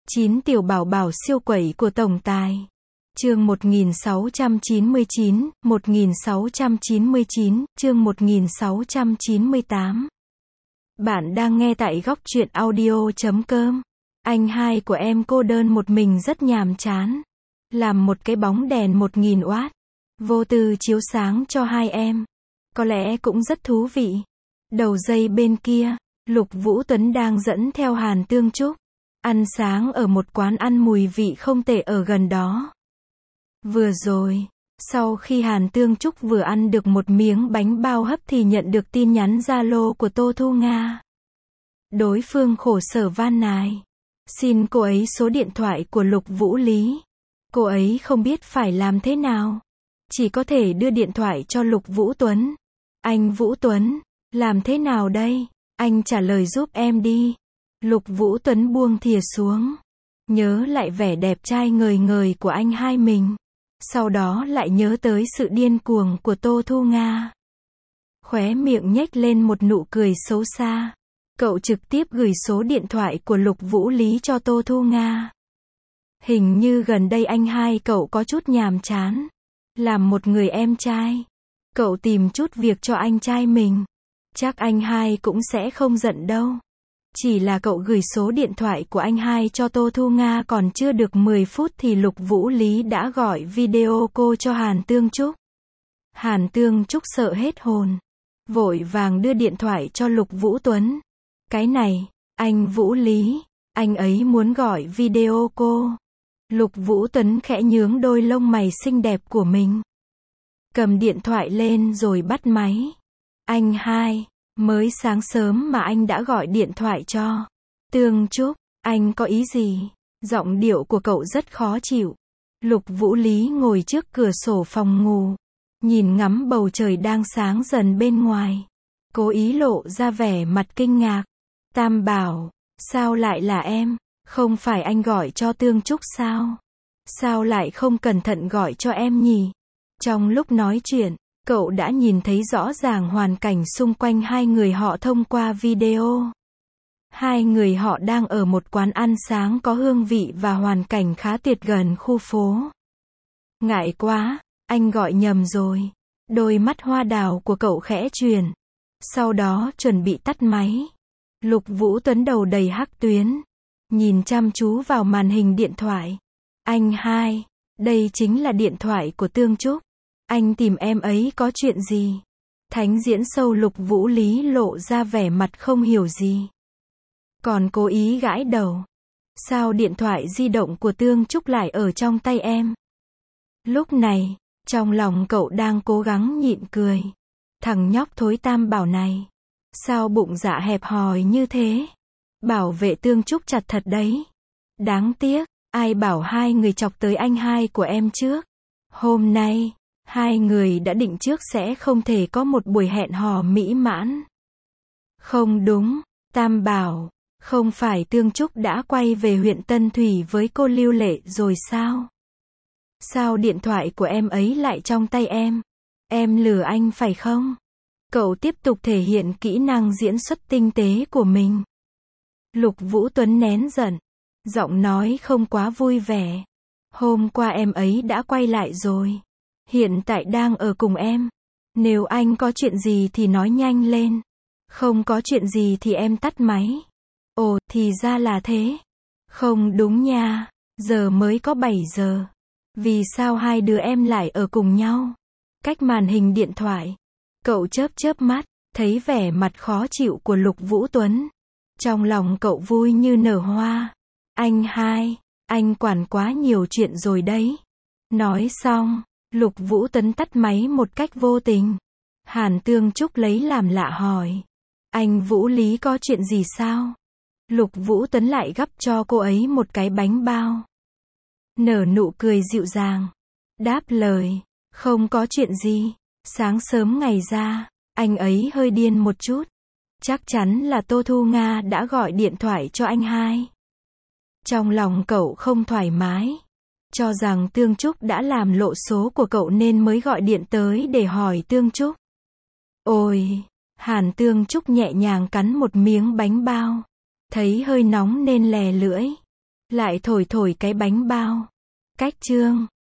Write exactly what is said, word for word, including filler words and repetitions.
chín tiểu bảo bảo siêu quẩy của tổng tài. Chương một nghìn sáu trăm chín mươi chín, một nghìn sáu trăm chín mươi chín, chương một nghìn sáu trăm chín mươi tám. Bạn đang nghe tại góc truyện audio chấm com. Anh hai của em cô đơn một mình rất nhàm chán. Làm một cái bóng đèn một nghìn oát. Vô tư chiếu sáng cho hai em. Có lẽ cũng rất thú vị. Đầu dây bên kia, Lục Vũ Tuấn đang dẫn theo Hàn Tương Trúc. Ăn sáng ở một quán ăn mùi vị không tệ ở gần đó. Vừa rồi, sau khi Hàn Tương Trúc vừa ăn được một miếng bánh bao hấp thì nhận được tin nhắn Zalo của Tô Thu Nga. Đối phương khổ sở van nài. Xin cô ấy số điện thoại của Lục Vũ Lý. Cô ấy không biết phải làm thế nào. Chỉ có thể đưa điện thoại cho Lục Vũ Tuấn. Anh Vũ Tuấn, làm thế nào đây? Anh trả lời giúp em đi. Lục Vũ Tuấn buông thìa xuống. Nhớ lại vẻ đẹp trai ngời ngời của anh hai mình. Sau đó lại nhớ tới sự điên cuồng của Tô Thu Nga. Khóe miệng nhếch lên một nụ cười xấu xa. Cậu trực tiếp gửi số điện thoại của Lục Vũ Lý cho Tô Thu Nga. Hình như gần đây anh hai cậu có chút nhàm chán. Làm một người em trai. Cậu tìm chút việc cho anh trai mình. Chắc anh hai cũng sẽ không giận đâu. Chỉ là cậu gửi số điện thoại của anh hai cho Tô Thu Nga còn chưa được mười phút thì Lục Vũ Lý đã gọi video call cho Hàn Tương Trúc. Hàn Tương Trúc sợ hết hồn. Vội vàng đưa điện thoại cho Lục Vũ Tuấn. Cái này, anh Vũ Lý, anh ấy muốn gọi video call. Lục Vũ Tuấn khẽ nhướng đôi lông mày xinh đẹp của mình. Cầm điện thoại lên rồi bắt máy. Anh hai, mới sáng sớm mà anh đã gọi điện thoại cho Tương Trúc, anh có ý gì? Giọng điệu của cậu rất khó chịu. Lục Vũ Lý ngồi trước cửa sổ phòng ngủ, nhìn ngắm bầu trời đang sáng dần bên ngoài. Cố ý lộ ra vẻ mặt kinh ngạc. Tam bảo, sao lại là em? Không phải anh gọi cho Tương Trúc sao? Sao lại không cẩn thận gọi cho em nhỉ? Trong lúc nói chuyện, cậu đã nhìn thấy rõ ràng hoàn cảnh xung quanh hai người họ thông qua video. Hai người họ đang ở một quán ăn sáng có hương vị và hoàn cảnh khá tuyệt gần khu phố. Ngại quá, anh gọi nhầm rồi. Đôi mắt hoa đào của cậu khẽ chuyển. Sau đó chuẩn bị tắt máy. Lục Vũ Tuấn đầu đầy hắc tuyến. Nhìn chăm chú vào màn hình điện thoại. Anh hai, đây chính là điện thoại của Tương Trúc. Anh tìm em ấy có chuyện gì? Thánh diễn sâu Lục Vũ Lý lộ ra vẻ mặt không hiểu gì. Còn cố ý gãi đầu. Sao điện thoại di động của Tương Trúc lại ở trong tay em? Lúc này, trong lòng cậu đang cố gắng nhịn cười. Thằng nhóc thối Tam bảo này. Sao bụng dạ hẹp hòi như thế? Bảo vệ Tương Trúc chặt thật đấy. Đáng tiếc, ai bảo hai người chọc tới anh hai của em trước. Hôm nay, hai người đã định trước sẽ không thể có một buổi hẹn hò mỹ mãn. Không đúng, Tam bảo, không phải Tương Trúc đã quay về huyện Tân Thủy với cô Lưu Lệ rồi sao? Sao điện thoại của em ấy lại trong tay em? Em lừa anh phải không? Cậu tiếp tục thể hiện kỹ năng diễn xuất tinh tế của mình. Lục Vũ Tuấn nén giận. Giọng nói không quá vui vẻ. Hôm qua em ấy đã quay lại rồi. Hiện tại đang ở cùng em. Nếu anh có chuyện gì thì nói nhanh lên. Không có chuyện gì thì em tắt máy. Ồ, thì ra là thế. Không đúng nha. Giờ mới có bảy giờ. Vì sao hai đứa em lại ở cùng nhau? Cách màn hình điện thoại. Cậu chớp chớp mắt. Thấy vẻ mặt khó chịu của Lục Vũ Tuấn. Trong lòng cậu vui như nở hoa. Anh hai, anh quản quá nhiều chuyện rồi đấy. Nói xong, Lục Vũ Tuấn tắt máy một cách vô tình. Hàn Tương Trúc lấy làm lạ hỏi. Anh Vũ Lý có chuyện gì sao? Lục Vũ Tuấn lại gắp cho cô ấy một cái bánh bao. Nở nụ cười dịu dàng. Đáp lời, không có chuyện gì. Sáng sớm ngày ra, anh ấy hơi điên một chút. Chắc chắn là Tô Thu Nga đã gọi điện thoại cho anh hai. Trong lòng cậu không thoải mái. Cho rằng Tương Trúc đã làm lộ số của cậu nên mới gọi điện tới để hỏi Tương Trúc. Ôi, Hàn Tương Trúc nhẹ nhàng cắn một miếng bánh bao. Thấy hơi nóng nên lè lưỡi. Lại thổi thổi cái bánh bao. Cách chương